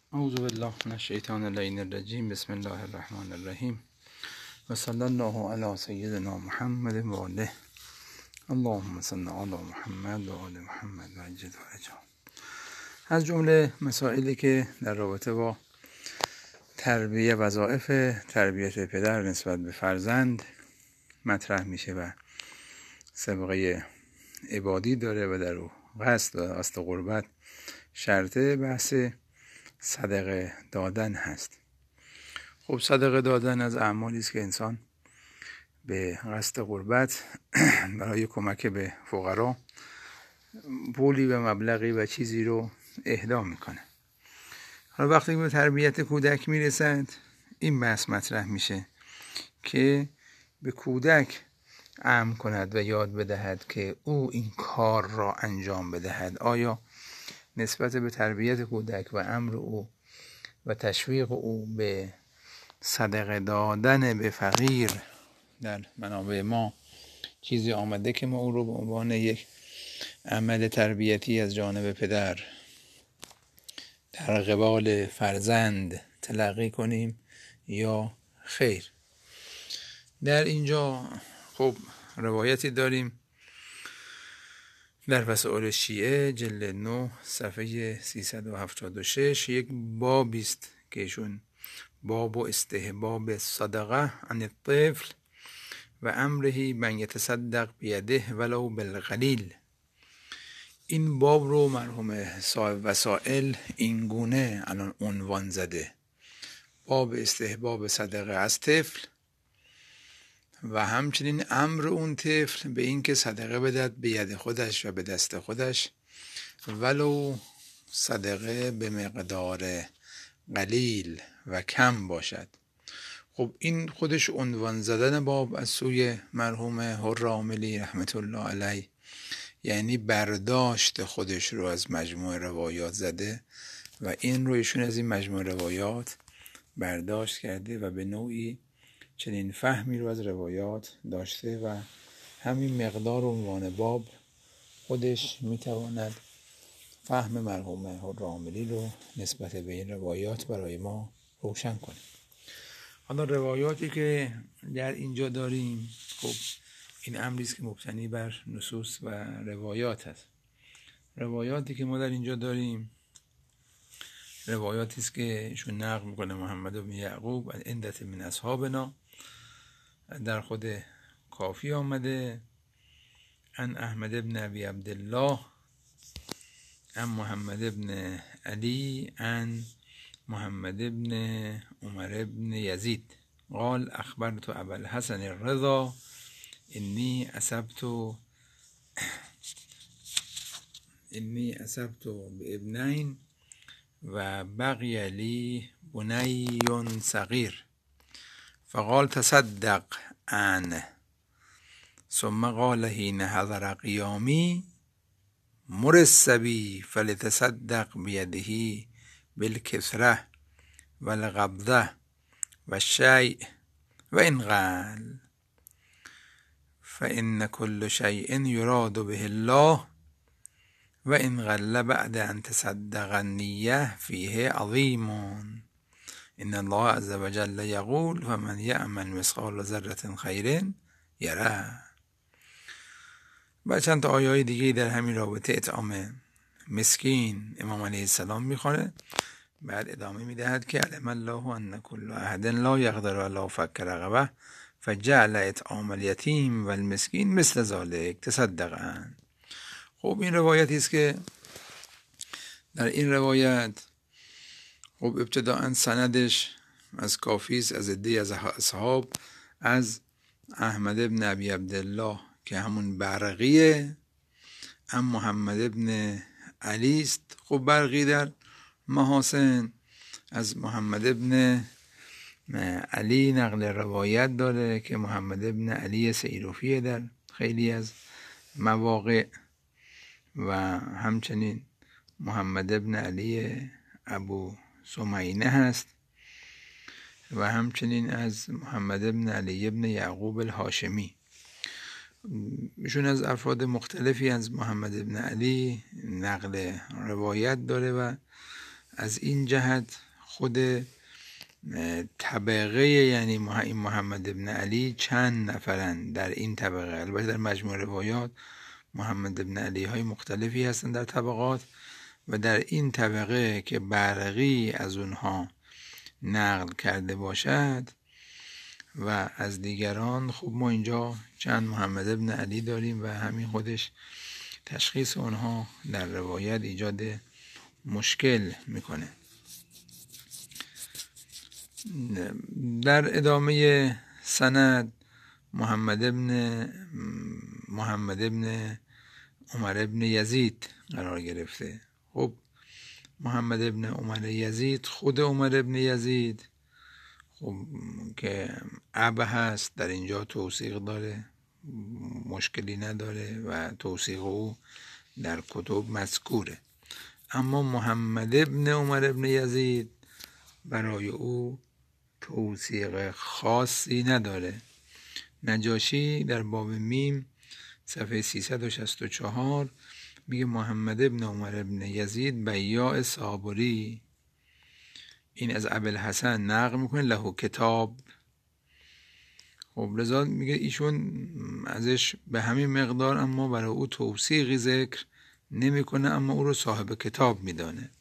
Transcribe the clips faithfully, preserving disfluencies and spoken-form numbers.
اعوذ بالله من الشیطان اللعین الرجیم. بسم الله الرحمن الرحیم و صلی الله علی سیدنا محمد و آله. اللهم صل علی محمد و آل محمد و عجل فرجهم. از جمله مسائلی که در رابطه با تربیه وظایف تربیت پدر نسبت به فرزند مطرح میشه و سابقه عبادی داره و در او قصد و قصد قربت شرطه بحث صدقه دادن هست. خب صدقه دادن از اعمالی است که انسان به قصد قربت برای کمک به فقرا پولی و مبلغی و چیزی رو اهدا میکنه. حالا وقتی به تربیت کودک میرسد این بحث مطرح میشه که به کودک امر کند و یاد بدهد که او این کار را انجام بدهد. آیا نسبت به تربیت کودک و امر او و تشویق او به صدقه دادن به فقیر در منابع ما چیزی آمده که ما او رو به عنوان یک عمل تربیتی از جانب پدر در قبال فرزند تلقی کنیم یا خیر؟ در اینجا خب روایتی داریم در وسائل شیعه جلد نه صفحه سیصد و هفتاد و شش یک بابی است که ایشون باب و استحباب صدقه عن الطفل و امره من یتصدق بیده ولو بالقلیل. این باب رو مرحوم صاحب وسائل این گونه الان عنوان زده: باب استحباب صدقه از طفل و همچنین امر اون طفل به این که صدقه بدهد به ید خودش و به دست خودش ولو صدقه به مقدار قلیل و کم باشد. خب این خودش عنوان زدن باب از سوی مرحوم حراملی رحمت الله علیه، یعنی برداشت خودش رو از مجموع روایات زده و این رو ایشون از این مجموع روایات برداشت کرده و به نوعی چنین فهمی رو از روایات داشته و همین مقدار عنوان باب خودش میتواند فهم مرحوم حراملی رو نسبت به این روایات برای ما روشن کنه. حالا روایاتی که در اینجا داریم خب این امری است که مبتنی بر نصوص و روایات است. روایاتی که ما در اینجا داریم روایاتی است که ایشون نقل میکنه محمد بن یعقوب عدت من اصحابنا، در خود کافی آمده، عن احمد بن ابی عبدالله عن محمد بن علی عن محمد بن عمر بن یزید قال اخبرت ابا الحسن الرضا انی اصبت انی اصبت بابنین و بقی لی بنی صغیر فقال تصدق عنه ثم قال حين حضر قیامی مر الصبی فلتصدق بیده بالکثرة والقبضة والشیء و ان قل فإن كل شيء يراد به الله و ان قل بعد ان تصدق النیة فیه عظیم ان الله عز وجل یقول فمن یعمل مثقال ذرة خیر یره. و چند تا آیه دیگه در همین رابطه اطعام مسکین امام علیه السلام میخوانه، بعد ادامه میدهد که علم الله ان کل احد لا یقدر علی فک رقبه فجعل اطعام الیتیم و المسکین مثل ذلک تصدق عنه. خب این روایتی است که در این روایت خب ابتداءً سندش از کافی است از عده‌ای از اصحاب از احمد بن ابی عبدالله که همون برقیه، ام محمد بن علی است. خب برقی در محاسن از محمد بن علی نقل روایت داره که محمد بن علی سیروفیه در خیلی از مواقع و همچنین محمد بن علی ابو سمینه هست و همچنین از محمد بن علی بن یعقوب الهاشمی. ایشون از افراد مختلفی از محمد بن علی نقل روایت داره و از این جهت خود طبقه یعنی محمد ابن علی چند نفرن در این طبقه. البته در مجموع روایات محمد ابن علی های مختلفی هستن در طبقات و در این طبقه که برقی از اونها نقل کرده باشد و از دیگران، خب ما اینجا چند محمد ابن علی داریم و همین خودش تشخیص اونها در روایت ایجاد مشکل میکنه. در ادامه سند محمد ابن محمد ابن عمر ابن یزید قرار گرفته. خب محمد ابن عمر یزید، خود عمر ابن یزید خب که ابه هست، در اینجا توثیق داره، مشکلی نداره و توثیق او در کتب مذکوره. اما محمد ابن عمر ابن یزید برای او توثیق خاصی نداره. نجاشی در باب میم صفحه سیصد و شصت و چهار میگه محمد ابن عمر ابن یزید بیاع صابری، این از ابوالحسن نقل میکنه، له کتاب. خب لذا میگه ایشون ازش به همین مقدار اما برای او توثیقی ذکر نمیکنه، اما او رو صاحب کتاب میدانه.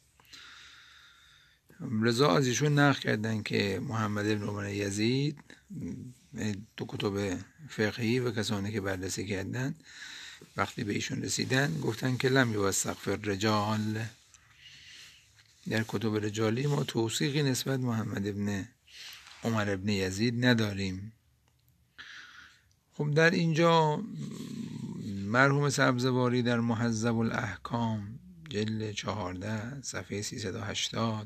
لذا از ایشون نقل کردن که محمد ابن عمر یزید تو کتب فقهی و کسانی که بررسی کردن وقتی به ایشون رسیدن گفتن که لم یوثق فی الرجال، در کتب رجالی ما توثیقی نسبت محمد ابن عمر ابن یزید نداریم. خب در اینجا مرحوم سبزواری در مهذب الاحکام جلد چهارده صفحه سیصد و هشتاد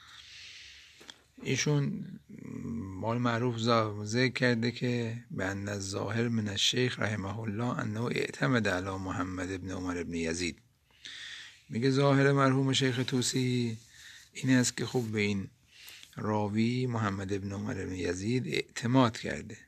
ایشون مال معروف ذکر کرده که به ان الظاهر من الشیخ رحمه الله انه اعتمد علی محمد ابن عمر ابن یزید. میگه ظاهر مرحوم شیخ طوسی این است که خب به این راوی محمد ابن عمر ابن یزید اعتماد کرده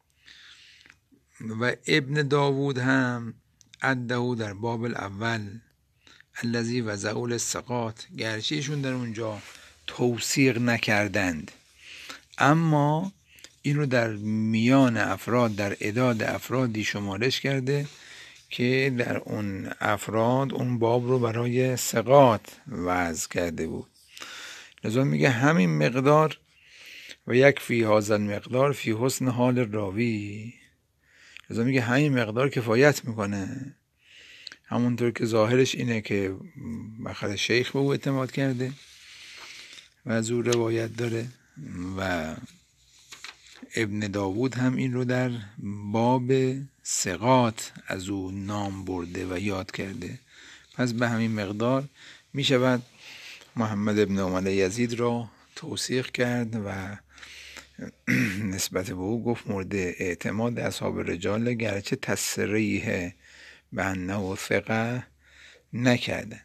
و ابن داوود هم عده در باب الاول الذی وضعه للثقات، گرچه ایشون در اونجا توثیق نکردند اما این رو در میان افراد، در اعداد افرادی شمارش کرده که در اون افراد اون باب رو برای ثقات وضع کرده بود. لذا میگه همین مقدار و یک فی هذا مقدار فی حسن حال راوی، لذا میگه همین مقدار کفایت میکنه، همونطور که ظاهرش اینه که بخاطر شیخ به او اعتماد کرده و از او روایت داره و ابن داوود هم این رو در باب ثقات از او نام برده و یاد کرده. پس به همین مقدار می شود محمد ابن عمر یزید را توثیق کرد و نسبت به او گفت مورد اعتماد اصحاب رجال، گرچه تصریح به انه ثقه نکرده.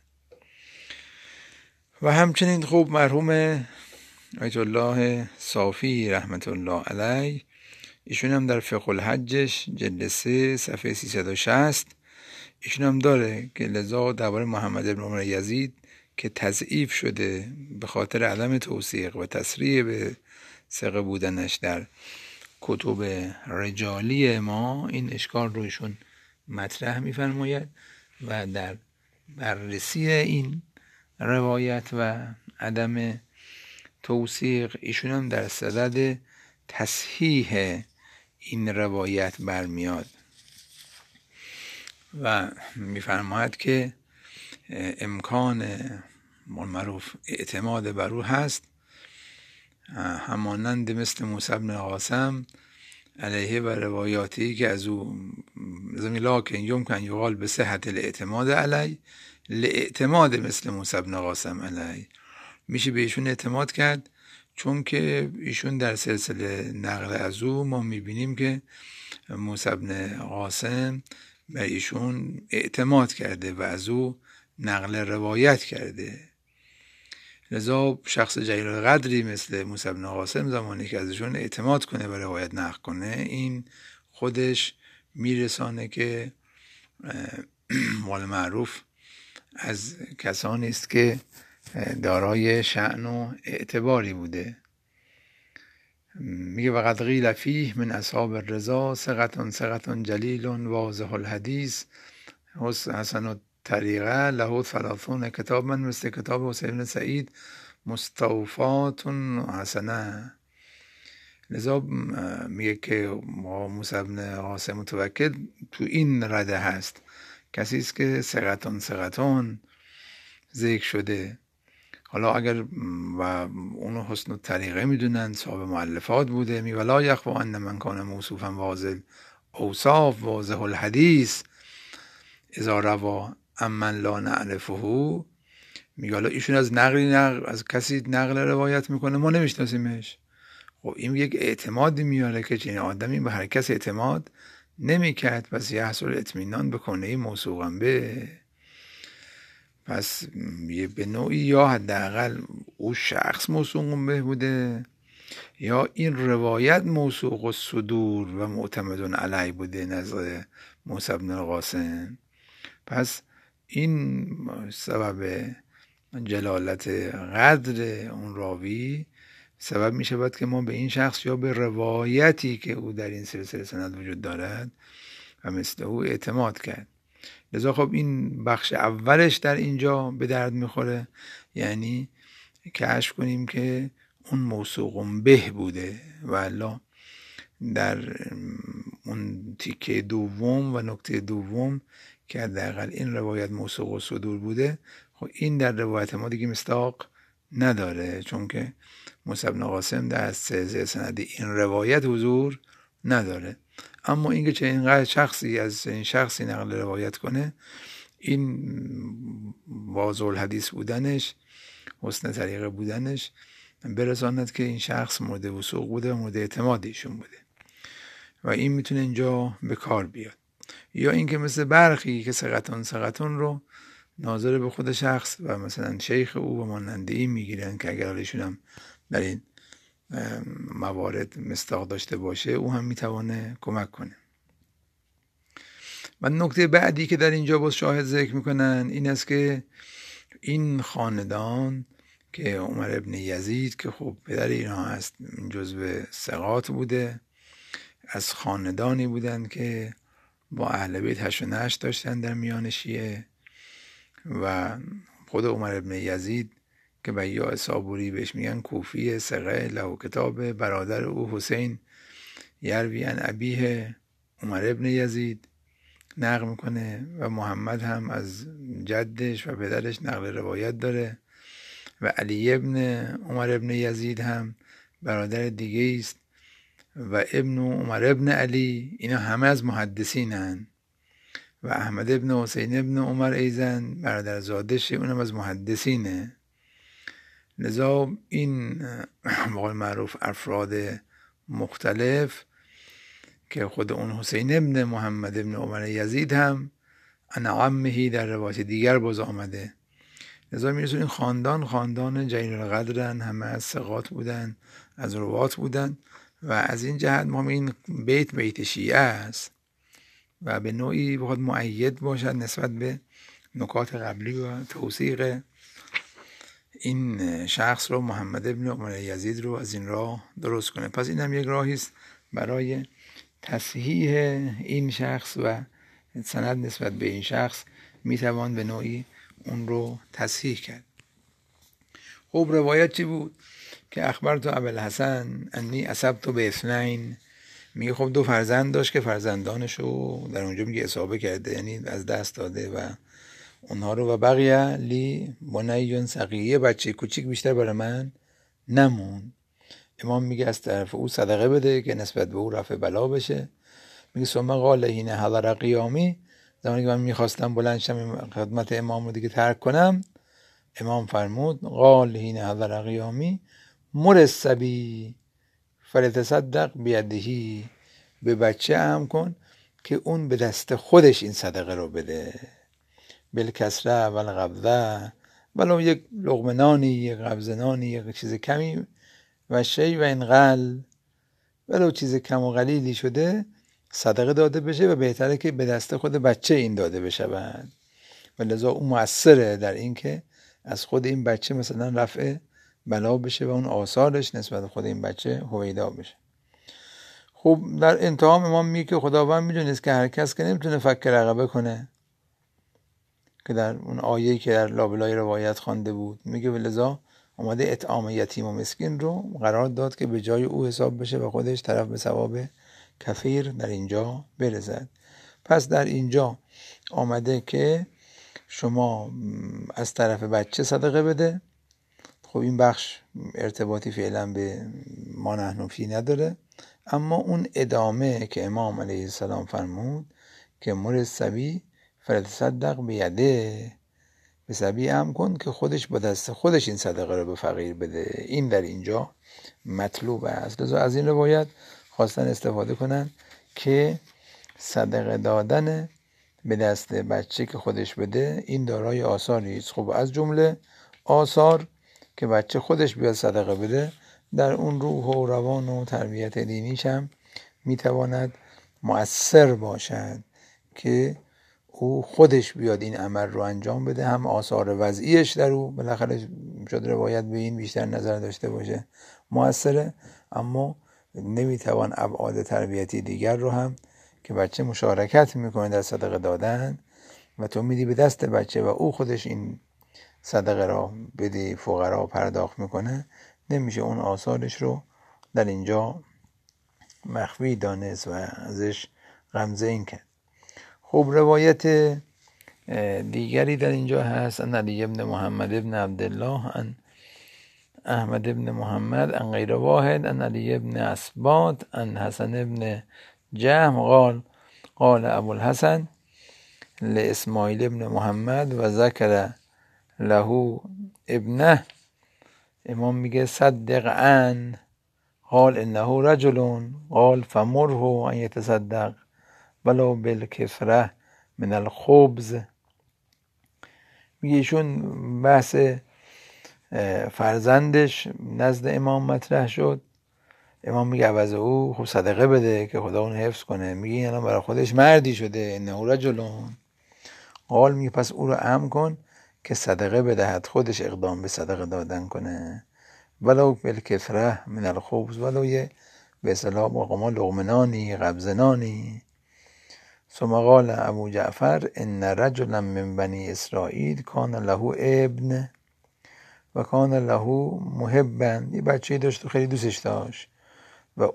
و همچنین خوب مرحوم آیت الله صافی رحمت الله علیه ایشون هم در فقه الحجش جلد سه صفحه سیصد و شصت ایشون هم داره که لذا درباره محمد ابن عمر یزید که تضعیف شده به خاطر عدم توثیق و تصریح به ثقه بودنش در کتب رجالی ما، این اشکال رو ایشون مطرح می‌فرماید و در بررسی این روایت و عدم توثیق ایشون هم در صدد تصحیح این روایت برمیاد و میفرماید که امکان معروف اعتماد بر او هست، همانند مثل موسی بن قاسم علیه و روایاتی که از او زمین لاکن یمکن یقال به صحت الاعتماد علیه لاعتماد مثل موسی بن قاسم علیه، میشه به ایشون اعتماد کرد چون که ایشون در سلسله نقل از او ما میبینیم که موسی بن قاسم به ایشون اعتماد کرده و از او نقل روایت کرده. لذا شخص جلیل القدری مثل موسی بن قاسم زمانی که ازشون اعتماد کنه و روایت نقل کنه، این خودش میرسانه که مال معروف از کسانی است که دارای شأن و اعتباری بوده. میگه وقد قیل فیه من اصحاب الرضا ثقة ثقة جلیل واضح الحدیث حسن الطریقه له ثلاثون کتابا مثل کتاب حسین بن سعید مستوفات حسنه. لذا میگه که موسی بن قاسم متوکل تو این رده هست، کسی است که ثقة ثقة ذکر شده. حالا اگر و اونو حسن الطریقه میدونن، صاحب مؤلفات بوده. می ولا یخفی ان من کان موصوفا واضح اوصاف واضح الحدیث اذا روا امن لا نعرفه. میگه حالا ایشون از نقلی نقل از کسی نقل روایت میکنه، ما نمیشناسیمش. خب این یک اعتمادی میاره که چنین آدمی به هر کس اعتماد نمیکرد، پس یحصل اطمینان به کنه موثوقا به. پس به نوعی یا حداقل او شخص موثوق به بوده، یا این روایت موثوق الصدور و معتمد علیه بوده نزد موسی بن القاسم. پس این سبب جلالت قدر اون راوی سبب می شود که ما به این شخص یا به روایتی که او در این سلسله سند وجود دارد و مثل او اعتماد کرد. لذا خب این بخش اولش در اینجا به درد میخوره، یعنی کشف کنیم که اون موثوق به بوده. و الا در اون تیکه دوم و نکته دوم که حداقل این روایت موثوق و صدور بوده، خب این در روایت ما دیگه مصداق نداره، چون که موسی بن قاسم در سلسله سند این روایت حضور نداره. اما اینکه چه اینقدر شخصی از این شخصی نقل روایت کنه، این واضح الحدیث بودنش، حسن طریقه بودنش برساند که این شخص مورد وثوق بوده و مورد اعتماد ایشون بوده و این میتونه اینجا به کار بیاد. یا اینکه مثل برخی که ثقتون ثقتون رو ناظر به خود شخص و مثلا شیخ او و ماننده این میگیرن که اگر ایشون هم در این موارد مصداق داشته باشه، او هم میتوانه کمک کنه. و نکته بعدی که در اینجا باز شاهد ذکر میکنن این است که این خاندان که عمر ابن یزید که خب پدر اینها هست، جزو ثقات بوده، از خاندانی بودن که با اهل بیت هشت و نشت داشتن در میان شیعه. و خود عمر ابن یزید که بیا صابوری بهش میگن کوفی ثقه له کتاب، برادر او حسین یروی عن ابیه عمر ابن یزید نقل میکنه و محمد هم از جدش و پدرش نقل روایت داره و علی ابن عمر ابن یزید هم برادر دیگه است و ابن عمر ابن علی، اینا همه از محدثینن و احمد ابن حسین ابن عمر ایزن برادر زادش، اونم از محدثینه. لذا این بقول معروف افراد مختلف که خود اون حسین ابن محمد ابن عمر یزید هم ان عمهی در روایت دیگر باز آمده. لذا میرسون این خاندان خاندان جلیل القدرن، همه از ثقات بودن، از روات بودن و از این جهت ما این بیت بیت شیعه است و به نوعی بخواد مؤید باشد نسبت به نکات قبلی و توثیق این شخص رو، محمد ابن عمر یزید رو از این راه درست کنه. پس این هم یک راهی است برای تصحیح این شخص و سند نسبت به این شخص میتوان به نوعی اون رو تصحیح کرد. خب روایت چی بود؟ که اخبرت ابوالحسن انی اصبت به اثنین، میگه خب دو فرزند داشت که فرزندانشو در اونجا میگه اصابه کرده، یعنی از دست داده و اونها رو. و بقیه لی بنیون صغیر، بچه کوچیک بیشتر برای من نمون. امام میگه از طرف او صدقه بده که نسبت به او رفع بلا بشه. میگه ثم قال حین حضر قیامی، زمانی که من میخواستم بلند شم خدمت امام رو دیگه ترک کنم، امام فرمود قال حین حضر قیامی مر الصبی فلتصدق بیدهی، به بچه هم کن که اون به دست خودش این صدقه رو بده، بالکسره و القبضه، ولو یک لقمه نانی، یک قبض نانی، یک چیز کمی، و شی و انقل، ولو چیز کم و قلیلی شده صدقه داده بشه و بهتره که به دست خود بچه این داده بشه. و لذا اون مؤثره در این که از خود این بچه مثلا رفع بلا بشه و اون آثارش نسبت به خود این بچه هویدا بشه. خب در انتها امام میگه که خداوند میدونست که هر کس که نمیتونه فک رقبه کنه، که در اون آیه‌ای که در لابلای روایت خوانده بود میگه ولذا اومده اطعام یتیم و مسکین رو قرار داد که به جای او حساب بشه و خودش طرف به ثواب کفیر در اینجا برسد. پس در اینجا آمده که شما از طرف بچه صدقه بده. خب این بخش ارتباطی فعلا به ما نحن فی نداره، اما اون ادامه که امام علیه السلام فرمود که مر سبی فلتصدق بیده، به سبی هم کن که خودش با دست خودش این صدقه رو به فقیر بده، این در اینجا مطلوب است. لذا از این روایت خواستن استفاده کنن که صدقه دادن به دست بچه که خودش بده این دارای آثاری است. خب از جمله آثار که بچه خودش بیاد صدقه بده، در اون روح و روان و تربیت دینیش هم میتواند مؤثر باشد که او خودش بیاد این عمل رو انجام بده. هم آثار وضعیش در او بالاخره شد روایت به این بیشتر نظر داشته باشه مؤثره، اما نمیتوان ابعاد تربیتی دیگر رو هم که بچه مشارکت میکنه در صدقه دادن و تو میدی به دست بچه و او خودش این صدقه را بدی فقرا پرداخت میکنه، نمیشه اون آثارش رو در اینجا مخفی دانست و ازش غمزه این کرد. خب روایت دیگری در اینجا هست ان علی ابن محمد ابن عبدالله ان احمد ابن محمد ان غیر واحد ان علی ابن اسباط ان حسن ابن جهم قال قال ابو الحسن لاسماعیل ابن محمد و ذکر له ابنه، امام میگه صدق ان قال انه رجل قال فمره ان یتصدق ولو بالکفره من الخبز. میگه ایشون بحث فرزندش نزد امام مطرح شد، امام میگه عوض او خب صدقه بده که خدا اون حفظ کنه. میگه این الان برای خودش مردی شده، انه رجل قال، میگه پس او رو امر کن که صدقه بدهد، خودش اقدام به صدقه دادن کنه، ولو بالکفره من الخبز، ولو یه به اصطلاح با ما لقمنانی قبضنانی. ثم قال ابو جعفر ان رجلا من بنی اسرائیل کان له ابن و کان له محبا، یه بچه‌ای داشت و خیلی دوستش داشت و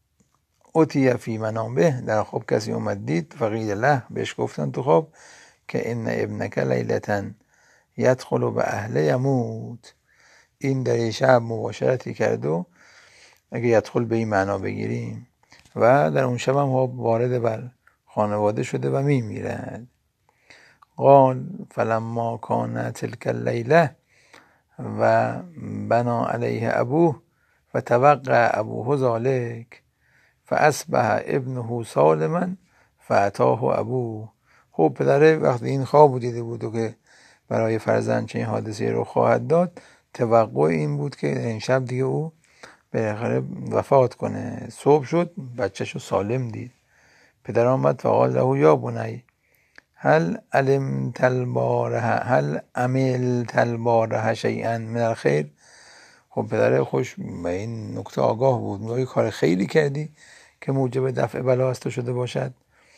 اتی فی منامه، در خواب کسی اومد دید، فقیل له، بهش گفتن تو خواب که ان ابنک لیلتا یدخل به اهله یموت، این در شب مباشرتی کرد و اگه یدخل به این معنا بگیریم و در اون شب هم وارد بر خانواده شده و میمیرد. قال فلما کان تلک اللیله و بنا علیه ابوه و توقع ابوه ذلک فاصبح ابنه سالما فاتاه ابوه. خب پدره وقتی این خواب دیده بود و که برای فرزند چه این حادثه رو خواهد داد، توقع این بود که این شب دیگه او بالاخره وفات کنه. صبح شد بچه‌شو سالم دید. پدر آمد فقال له یا بنی هل علمت البارحه هل عملت البارحه شیئا من الخیر. خب پدر خوش به این نکته آگاه بود، میگه کار خیری کردی که موجب دفع بلا از تو شده باشد.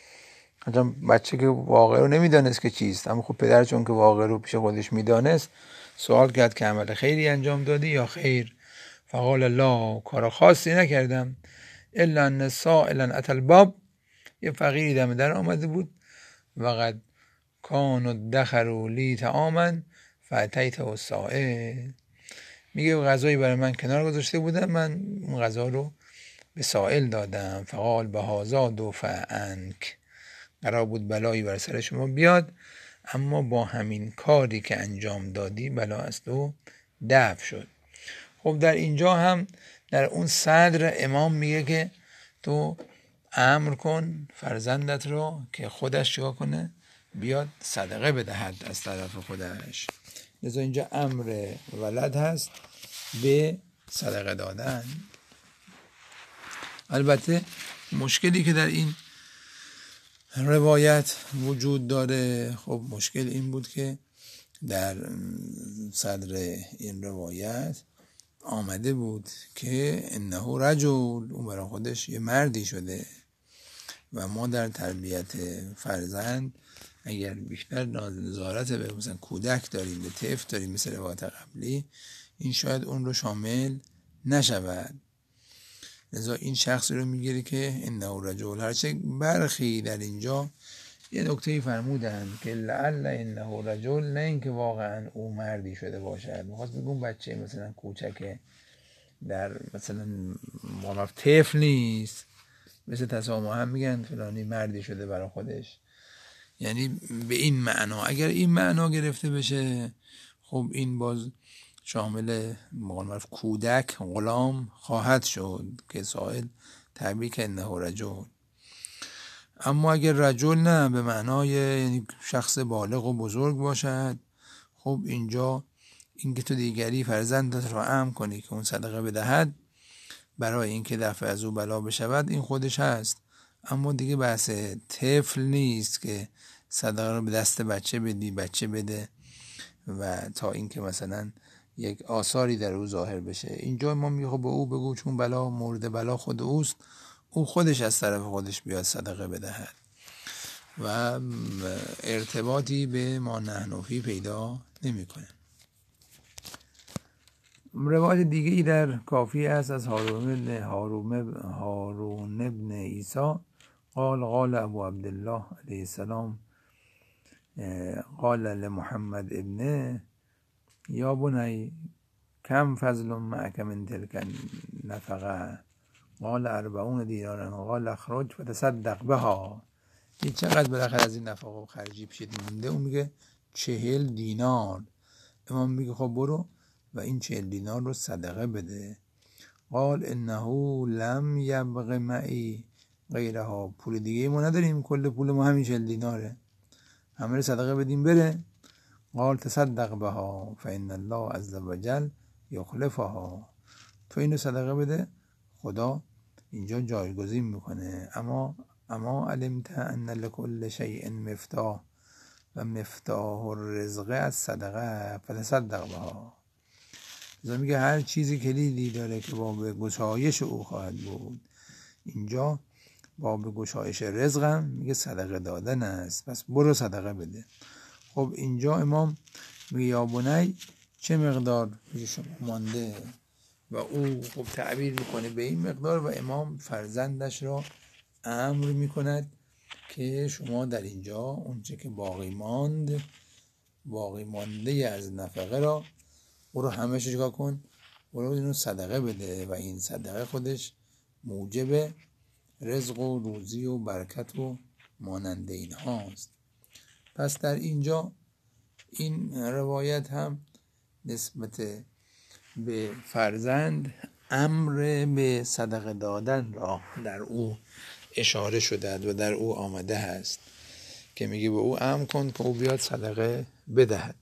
بچه که واقع رو نمیدانست که چیست، اما خب پدر چون که واقع رو پیش خودش میدانست سوال کرد که عمل خیری انجام دادی یا خیر؟ فقال لا، کار خاصی نکردم، الا ان سائلا اتى الباب، یه فقیری دم در آمده بود و قد کانوا ادخروا لی طعاما فاتیت السائل، میگه غذایی برای من کنار گذاشته بودن، من اون غذا رو به سائل دادم. فقال بهذا دفع عنک، قرار بود بلایی بر سر شما بیاد، اما با همین کاری که انجام دادی بلا از تو دفع شد. خب در اینجا هم در اون صدر امام میگه که تو امر کن فرزندت رو که خودش چیکار کنه، بیاد صدقه بدهد از طرف خودش. لذا اینجا امر ولد هست به صدقه دادن. البته مشکلی که در این روایت وجود داره، خب مشکل این بود که در صدر این روایت آمده بود که انه رجل، اون برای خودش یه مردی شده و ما در تربیت فرزند اگر بیشتر نظارت به مثلا کودک داریم، به طفل داریم مثل روایت قبلی، این شاید اون رو شامل نشود. لذا این شخصی رو میگیره که انه رجل. هرچه برخی در اینجا یه نکته فرمودن که لعل انه رجل، نه اینکه واقعا او مردی شده باشد، میخواست بگم بچه مثلا کوچکه در مثلا معرف طفل نیست، مثل تسامح هم میگن فلانی مردی شده برای خودش، یعنی به این معنا. اگر این معنا گرفته بشه خب این باز شامل معرف کودک، غلام خواهد شد که سائل تعبیر که انه رجل. اما اگر رجل نه به معنای یعنی شخص بالغ و بزرگ باشد، خب اینجا اینکه تو دیگری فرزندت را امر کنی که اون صدقه بدهد برای اینکه دفع از او بلا بشود، این خودش هست. اما دیگه بحث طفل نیست که صدقه رو به دست بچه بدی، بچه بده و تا اینکه مثلا یک آثاری در او ظاهر بشه. اینجا ما میگه به او بگو چون بلا مورد بلا خود اوست، او خودش از طرف خودش بیاد صدقه بدهد و ارتباطی به ما نحنفی پیدا نمی کنه. روایت دیگه ای در کافی است از هارون ابن هارون هارون ابن عیسی قال قال ابو عبدالله علیه السلام قال لمحمد ابن یا بنی کم فضل معک من تلک نفقه قال اربعون دینارا قال اخرج فتصدق بها. این چقدر بالاخره از این نفقه خرجی پیشت مونده؟ اون میگه چهل دینار. امام میگه خب برو و این چهل دینار رو صدقه بده. قال انه لم یبق معی غیرها، پول دیگه ما نداریم، کل پول ما همین چهل دیناره، همه رو صدقه بدیم بره. قال تصدق بها فان الله عز وجل یخلفها، تو اینو صدقه بده خدا اینجا جایگزین میکنه. اما اما علمت ان لكل شیء مفتاح و مفتاح الرزق از صدقه فتصدق بها. ازا میگه هر چیزی کلیدی داره که باب گشایش او خواهد بود. اینجا باب گشایش رزقم میگه صدقه دادن است، پس برو صدقه بده. خب اینجا امام میگه یا بنی چه مقدار پیش شما مانده و او خب تعبیر میکنه به این مقدار و امام فرزندش را امر میکند که شما در اینجا اونچه که باقی ماند، باقی مانده از نفقه را برو همه چیکار کن، برو اینو صدقه بده و این صدقه خودش موجب رزق و روزی و برکت و مانند این هاست. پس در اینجا این روایت هم نسبت به فرزند امر به صدقه دادن را در او اشاره شده و در او آمده هست که میگه به او امر کن که او بیاد صدقه بدهد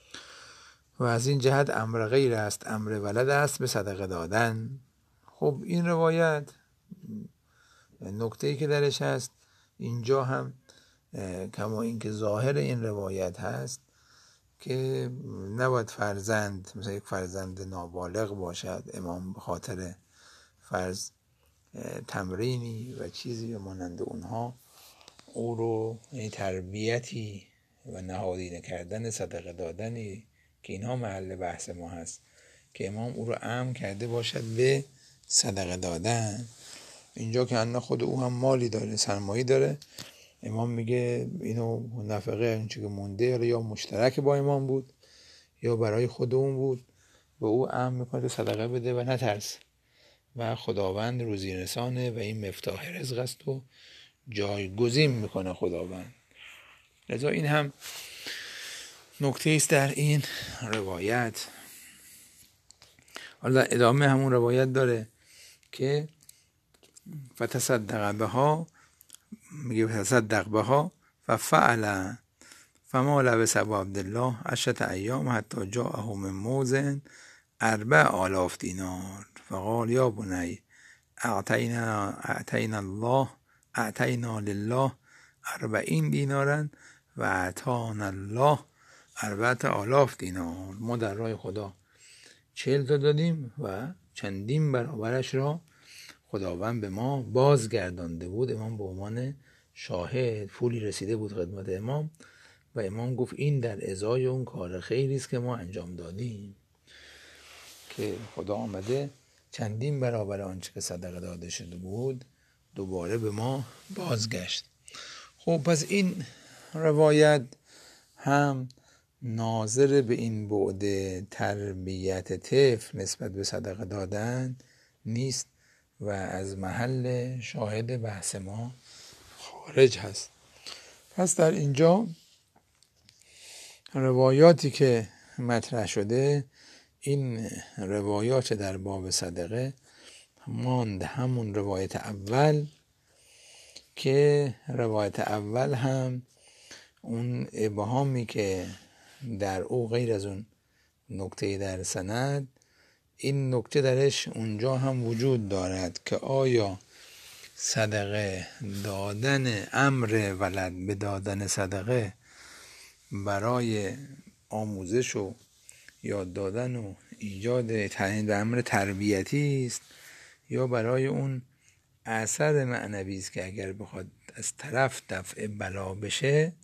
و از این جهت امر غیر است، امر ولد است به صدقه دادن. خب این روایت نکته‌ای که درش هست اینجا هم کما اینکه ظاهر این روایت هست که نباید فرزند مثلا یک فرزند نابالغ باشد، امام به خاطر فرض تمرینی و چیزی و مانند اونها او رو تربیتی و نهادینه کردن صدقه دادنی که اینها محل بحث ما هست که امام او رو امر کرده باشد به صدقه دادن. اینجا که انا خود او هم مالی داره، سرمایه داره، امام میگه اینو نفقه اینچه که مونده یا مشترک با امام بود یا برای خود اون بود، به او امر میکنه صدقه بده و نترس و خداوند روزی رسانه و این مفتاح رزق است و جایگزین میکنه خداوند. لذا این هم نکته است در این روایت. حالا ادامه همون روایت داره که فتصدق بها، میگه فتصدق بها و فعلا فما لبث ابو عبدالله عشرة ایام حتی جاءه من موزن اربع آلاف دینار فقال یا بنی اعطینا اعطینا الله اعطینا لله اربعین دینارا و اعطانا الله اربعت آلاف دینار، ما در راه خدا چهل تا دادیم و چندین برابرش را خداوند به ما بازگردانده بود. امام به عنوان شاهد پولی رسیده بود خدمت امام و امام گفت این در ازای اون کار خیری است که ما انجام دادیم، که خدا آمده چندین برابر آنچه که صدقه داده شده بود دوباره به ما بازگشت. خب پس این روایت هم ناظر به این بعد تربیت طفل نسبت به صدقه دادن نیست و از محل شاهد بحث ما خارج هست. پس در اینجا روایاتی که مطرح شده، این روایات در باب صدقه ماند همون روایت اول، که روایت اول هم اون ابهامی که در او غیر از اون نکته در سند، این نکته درش اونجا هم وجود دارد که آیا صدقه دادن، امر ولد به دادن صدقه برای آموزش و یاد دادن و ایجاد تعیین به امر تربیتی است یا برای اون اثر معنوی است که اگر بخواد از طرف دفع بلا بشه،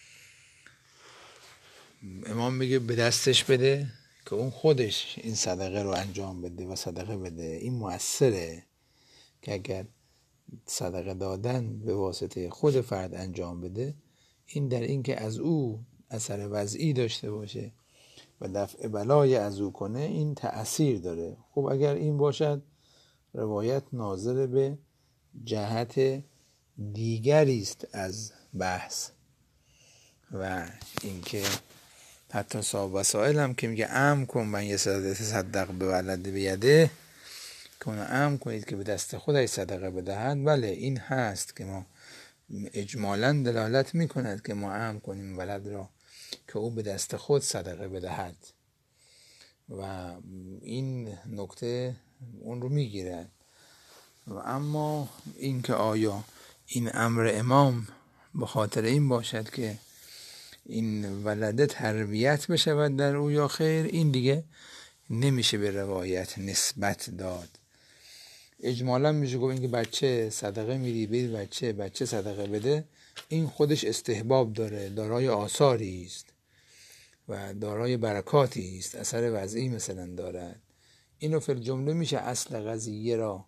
امام میگه به دستش بده که اون خودش این صدقه رو انجام بده و صدقه بده. این مؤثره که اگر صدقه دادن به واسطه خود فرد انجام بده، این در این که از او اثر وضعی داشته باشه و دفع بلای از او کنه، این تأثیر داره. خب اگر این باشد، روایت ناظر به جهت دیگری است از بحث و اینکه حتی صاحب وسائل هم که میگه امر کن من یه صدق به ولد بیده، که اونو امر کنید که به دست خودش صدقه بدهد. بله این هست که ما اجمالا دلالت میکند که ما امر کنیم ولد را که او به دست خود صدقه بدهد و این نکته اون رو میگیرد. و اما این که آیا این امر امام به خاطر این باشد که این ولده تربیت بشود در او یا خیر، این دیگه نمیشه به روایت نسبت داد. اجمالا میشه گفت اینکه بچه صدقه میدی بید بچه بچه صدقه بده، این خودش استحباب داره، دارای آثاری است و دارای برکاتی است، اثر وضعی مثلا دارد. اینو فی الجمله میشه اصل قضیه را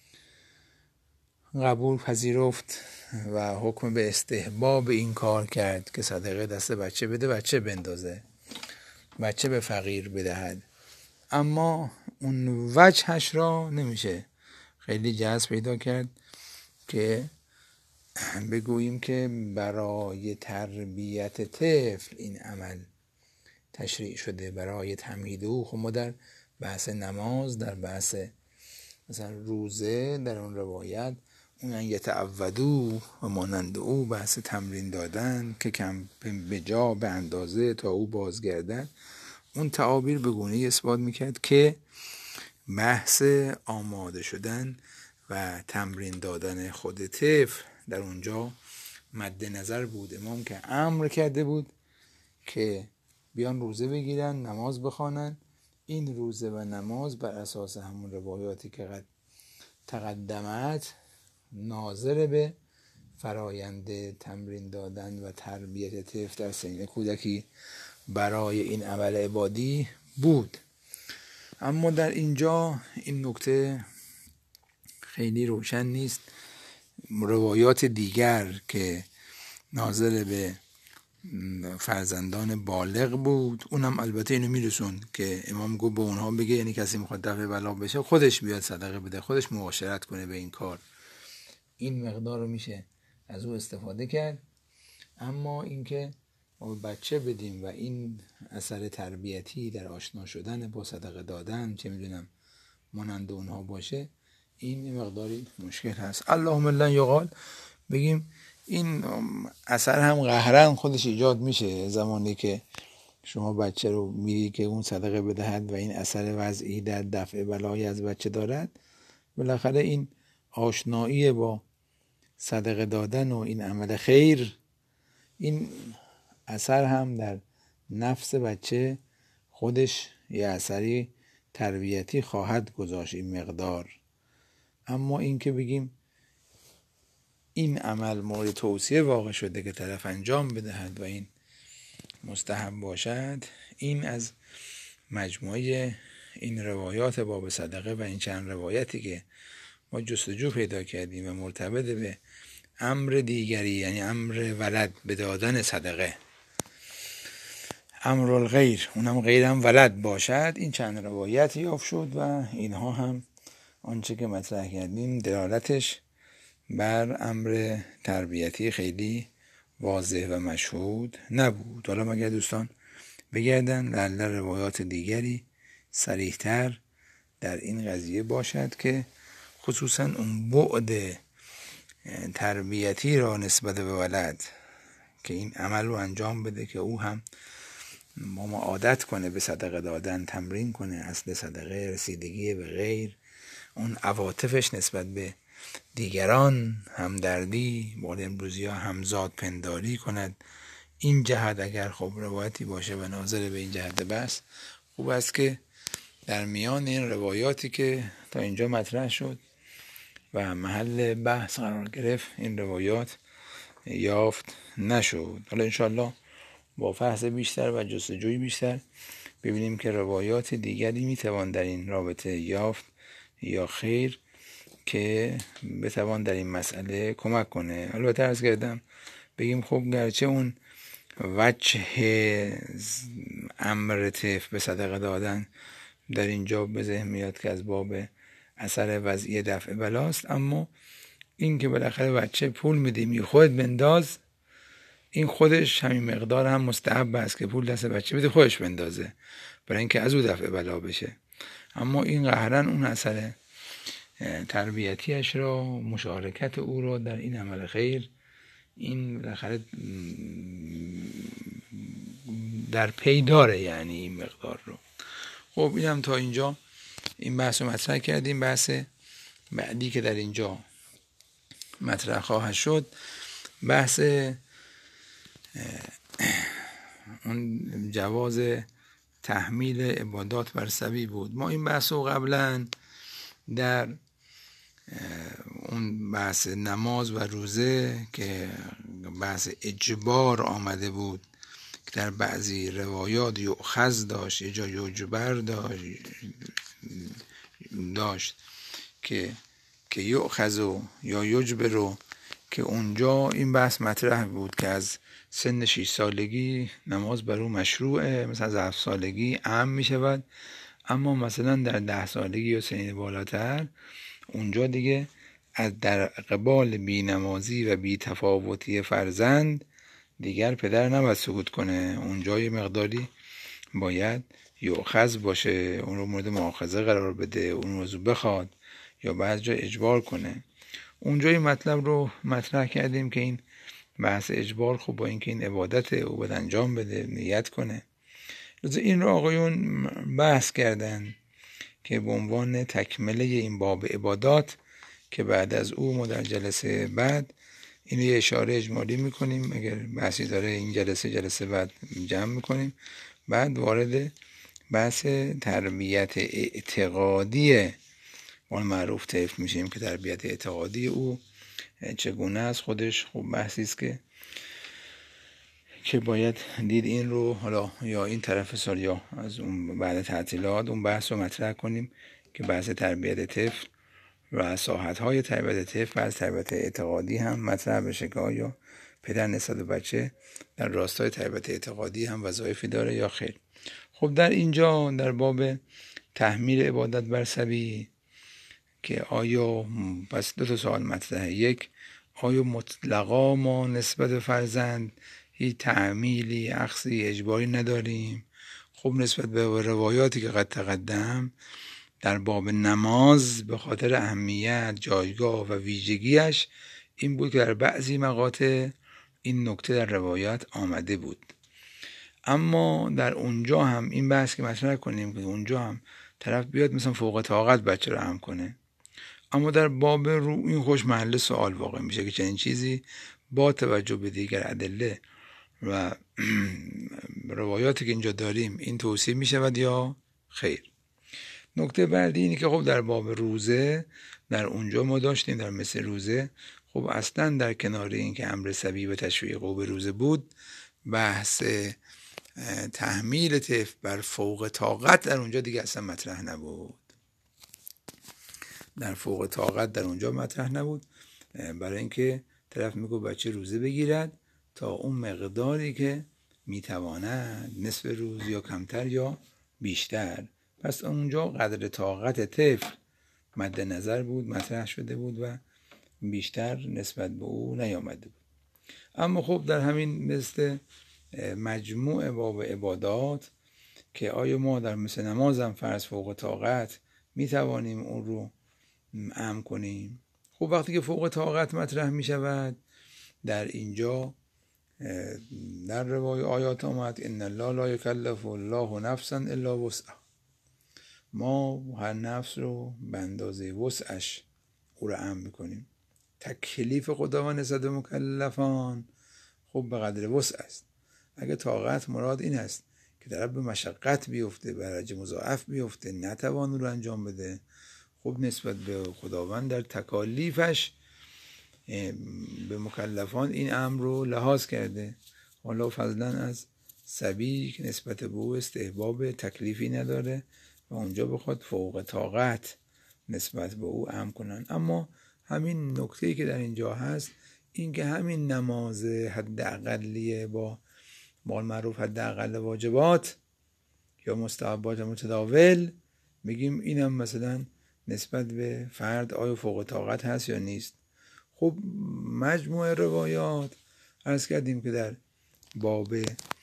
قبول پذیرفت و حکم به استحباب این کار کرد که صدقه دست بچه بده، بچه بندازه، بچه به فقیر بدهد. اما اون وجهش را نمیشه خیلی جذب پیدا کرد که بگوییم که برای تربیت طفل این عمل تشریع شده، برای تمهید او. خب ما در بحث نماز، در بحث مثلا روزه، در اون روایت اون یتعودو و مانند او بحث تمرین دادن که کم به جا به اندازه تا او بازگردد، اون تعابیر به گونه‌ای اثبات میکرد که بحث آماده شدن و تمرین دادن خود طفل در اونجا مد نظر بود. امام که امر کرده بود که بیان روزه بگیرن، نماز بخوانن، این روزه و نماز بر اساس همون روایاتی که قد تقدمت ناظر به فرایند تمرین دادن و تربیت طفل در سن کودکی برای این عمل عبادی بود. اما در اینجا این نکته خیلی روشن نیست. روایات دیگر که ناظر به فرزندان بالغ بود، اونم البته اینو میرسون که امام گفت به اونها بگه، یعنی کسی میخواد دفع بلا بشه خودش بیاد صدقه بده، خودش مباشرت کنه به این کار. این مقدار رو میشه از او استفاده کرد. اما اینکه ما بچه بدیم و این اثر تربیتی در آشنا شدن با صدقه دادن چه میدونم مانند اونها باشه، این مقداری مشکل هست. اللهم لن یقال بگیم این اثر هم قهرن خودش ایجاد میشه زمانی که شما بچه رو میری که اون صدقه بدهد و این اثر وضعی در دفع بلای از بچه دارد. بالاخره این آشنایی با صدقه دادن و این عمل خیر، این اثر هم در نفس بچه خودش یه اثری تربیتی خواهد گذاشت این مقدار. اما این که بگیم این عمل مورد توصیه واقع شده که طرف انجام بدهد و این مستحب باشد، این از مجموعه این روایات باب صدقه و این چند روایتی که ما جستجو پیدا کردیم و مرتبط به امر دیگری، یعنی امر ولد به دادن صدقه، امر الغیر، اونم غیرم ولد باشد، این چند روایت یافت شد و اینها هم آنچه که مطرح کردیم دلالتش بر امر تربیتی خیلی واضح و مشهود نبود. حالا مگر دوستان بگردن لعل روایات دیگری صریح‌تر در این قضیه باشد که خصوصا اون بعد تربیتی را نسبت به ولد که این عمل رو انجام بده که او هم با ما عادت کنه به صدقه دادن، تمرین کنه اصل صدقه، رسیدگی به غیر، اون عواطفش نسبت به دیگران، همدردی، مورد امروزی ها همزاد پنداری کند. این جهت اگر خب روایتی باشه و ناظر به این جهت بس، خوب است که در میان این روایاتی که تا اینجا مطرح شد و محل بحث قرار گرفت این روایات یافت نشد. حالا انشاءالله با فحص بیشتر و جستجوی بیشتر ببینیم که روایات دیگری میتوان در این رابطه یافت یا خیر که بتوان در این مسئله کمک کنه. البته عرض کردم بگیم خب گرچه اون وجه امر طفل به صدقه دادن در اینجا به ذهن میاد که از باب اثر وضعی دفع بلاست، اما این که بالاخره بچه پول میدیم خودت بنداز، این خودش همین مقدار هم مستحب است که پول دست بچه بده خودش بندازه برای اینکه از او دفع بلا بشه. اما این قهرن اون اثر تربیتیش را، مشارکت او را در این عمل خیر، این بالاخره در پی داره، یعنی این مقدار رو. خب اینم تا اینجا این بحث رو مطرح کردیم. بحث بعدی که در اینجا مطرح خواهد شد بحث اون جواز تحمیل عبادات بر سبی بود. ما این بحث رو قبلا در اون بحث نماز و روزه که بحث اجبار آمده بود که در بعضی روایات یؤخذ داشت، یه جا یجبر داشت داشت که که یؤخذ یا یجبر، که اونجا این بحث مطرح بود که از سن شش سالگی نماز بر او مشروعه، مثلا از هفت سالگی عام می شود، اما مثلا در ده سالگی یا سنین بالاتر اونجا دیگه از در قبال بی نمازی و بی تفاوتی فرزند دیگر پدر نباید سکوت کنه، اونجا یه مقداری باید یؤخذ باشه، اون رو مورد مؤاخذه قرار بده، اون موضوع بخواد یا بعض جا اجبار کنه. اونجا این مطلب رو مطرح کردیم که این بحث اجبار خب با اینکه این عبادت او باید انجام بده، نیت کنه، لذا این رو آقایون بحث کردن که به عنوان تکمله این باب عبادات که بعد از او ما در جلسه بعد اینو یه اشاره اجمالی میکنیم، اگر بحثی داره این جلسه جلسه بعد جمع میکنیم، بعد وارد بحث تربیت اعتقادی اون معروف طفل میشیم که تربیت اعتقادی او چگونه است. خودش خوب بحثی است که که باید دید این رو حالا یا این طرف سال یا از اون بعد تعطیلات اون بحث رو مطرح کنیم که بحث تربیت طفل و ساحت‌های تربیت طفل و از تربیت اعتقادی هم مطرح بشه که آیا پدر نسبت به بچه در راستای تربیت اعتقادی هم وظایفی داره یا خیر. خب در اینجا در باب تحمیل عبادت بر سبی که آیا پس دو تا سوال مطرحه. یک، آیا مطلقا ما نسبت به فرزند هیچ تعمیلی اخذی اجباری نداریم؟ خب نسبت به روایاتی که قد تقدم در باب نماز به خاطر اهمیت، جایگاه و ویژگیش این بود که در بعضی مقاطع این نکته در روایات آمده بود، اما در اونجا هم این بحث که مطرح کنیم که اونجا هم طرف بیاد مثلا فوق طاقت بچه رو هم کنه، اما در باب رو این خوش محل سوال واقع میشه که چنین چیزی با توجه به دیگر ادله و روایاتی که اینجا داریم این توصیه می شود یا خیر؟ نکته بعدی اینه که خب در باب روزه در اونجا ما داشتیم در مثل روزه خب اصلا در کنار این که امر سبیل و تشویق او به روزه بود، بحث تحمیل طفل بر فوق طاقت در اونجا دیگه اصلا مطرح نبود. در فوق طاقت در اونجا مطرح نبود، برای اینکه طرف میگه بچه روزه بگیرد تا اون مقداری که میتواند، نصف روز یا کمتر یا بیشتر. پس اونجا قدر طاقت طفل مد نظر بود، مطرح شده بود و بیشتر نسبت به او نیامده بود. اما خب در همین مثل مجموع باب عبادات که آیا ما در مثل نمازم فرض فوق طاقت میتوانیم اون رو امر کنیم؟ خب وقتی که فوق طاقت مطرح می شود در اینجا در روای آیات آمد ان الله لا یکلف الله نفسا الا وسعها، ما هر نفس رو به اندازه وسعش او رو امر میکنیم. تکلیف خداوند نسبت به مکلفان خب به قدر وسع است. اگه طاقت مراد این است که طرف به مشقت بیفته، به درجه مضاعف بیفته، نتوان رو انجام بده، خب نسبت به خداوند در تکالیفش به مکلفان این امر رو لحاظ کرده. حالا فضلا از صبی که نسبت به او استحباب تکلیفی نداره و اونجا بخواد فوق طاقت نسبت به او امر کنن. اما همین نکته‌ای که در اینجا هست این که همین نماز حداقلیه با مال معروف حداقل واجبات یا مستحبات متداول، میگیم اینم مثلا نسبت به فرد آیا فوق طاقت هست یا نیست. خب مجموع روایات عرض کردیم که در باب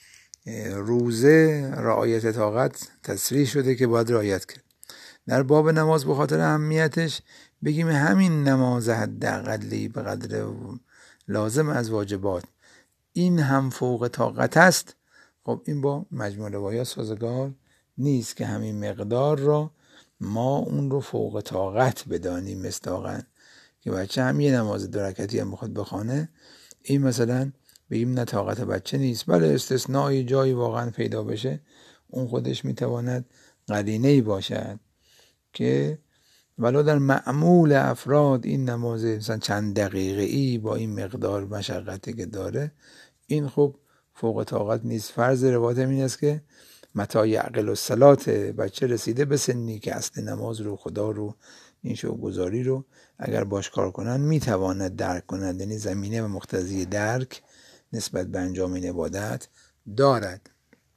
روزه رعایت طاقت تصریح شده که باید رعایت کرد. در باب نماز به خاطر اهمیتش بگیم همین نماز حداقلی به قدر لازم از واجبات این هم فوق طاقت است. خب این با مجموع روایات سازگار نیست که همین مقدار را ما اون رو فوق طاقت بدانیم. مستاقاً که بچه هم یه نماز دو رکعتی هم بخواد بخونه، این مثلا بگیم نه طاقت بچه نیست، بله استثنایی جایی واقعا پیدا بشه اون خودش میتواند قرینه‌ای باشد که ولو در معمول افراد این نماز مثلا چند دقیقه ای با این مقدار مشقتی که داره این خب فوق طاقت نیست. فرض روایت این است که متی یعقل الصلات، بچه رسیده به سنی که اصل نماز رو، خدا رو، این شوق‌گذاری رو اگر باش کار کنن میتواند درک کند، یعنی زمینه و مقتضی درک نسبت به انجام این عبادت دارد.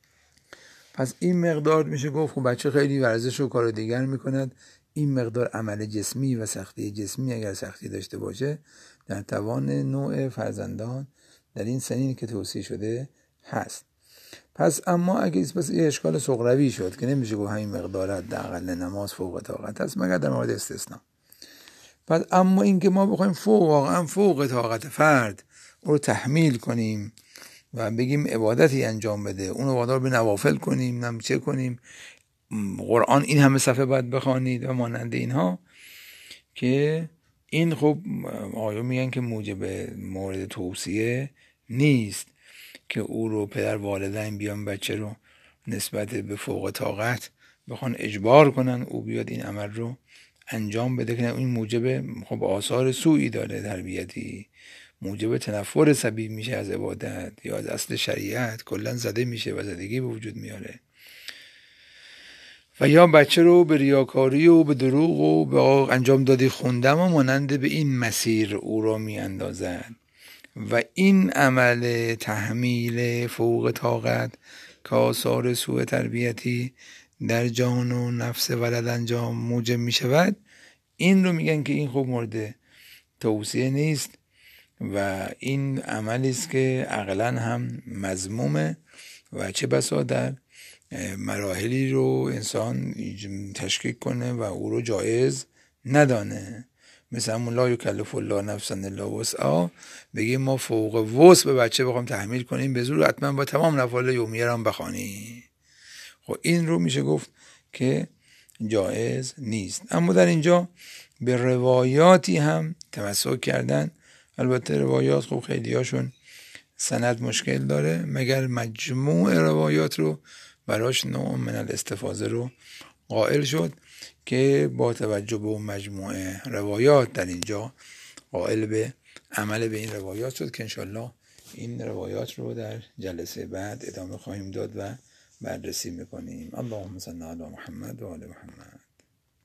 پس این مقدار میشه گفت خب بچه خیلی ورزش و کار دیگر میکند، این مقدار عمل جسمی و سختی جسمی اگر سختی داشته باشه در توان نوع فرزندان در این سنین که توصیه شده هست. پس اما اگه پس یه اشکال صغروی شد که نمیشه گفت همین مقدار حداقل نماز فوق طاقت هست مگر در مورد استثناء. پس اما این که ما بخوایم فوق واقعا فوق طاقت فرد رو تحمیل کنیم و بگیم عبادتی انجام بده، اون رو وادار به نوافل کنیم، نم چه کنیم، قرآن این همه صفحه باید بخوانید و مانند اینها، که این خب آیا میگن که موجب مورد توصیه نیست که او رو پدر والدین بیان بچه رو نسبت به فوق طاقت بخوان اجبار کنن او بیاد این عمل رو انجام بده، که این موجب خب آثار سوئی داره تربیتی، موجب تنفر سبیل میشه از عبادت یا از اصل شریعت، کلا زده میشه و زدگی به وجود میاره. و یا بچه رو به ریاکاری و به دروغ و به انجام دادی خوندم و مانند به این مسیر او را می اندازد و این عمل تحمیل فوق طاقت که آثار سوء تربیتی در جان و نفس ولد انجام موجب می شود، این رو میگن که این خب مورد توصیه نیست و این عملی است که عقلاً هم مذمومه و چه بسا در مراحلی رو انسان تشکیک کنه و او رو جایز ندانه. مثل همون لا یکلف الله نفسا الا وسعها، بگیم ما فوق وسع به بچه بخوام تحمیل کنیم به زور حتما با تمام نوافل یومیه رو هم بخوانی، خب این رو میشه گفت که جایز نیست. اما در اینجا به روایاتی هم تمسک کردن، البته روایات خب خیلی هاشون سند مشکل داره مگر مجموع روایات رو براش نوع من الاستفاضه رو قائل شد که با توجه به اون مجموعه روایات در اینجا قائل به عمل به این روایات شد که انشالله این روایات رو در جلسه بعد ادامه خواهیم داد و بررسی میکنیم. اللهم صل علی محمد و آل محمد.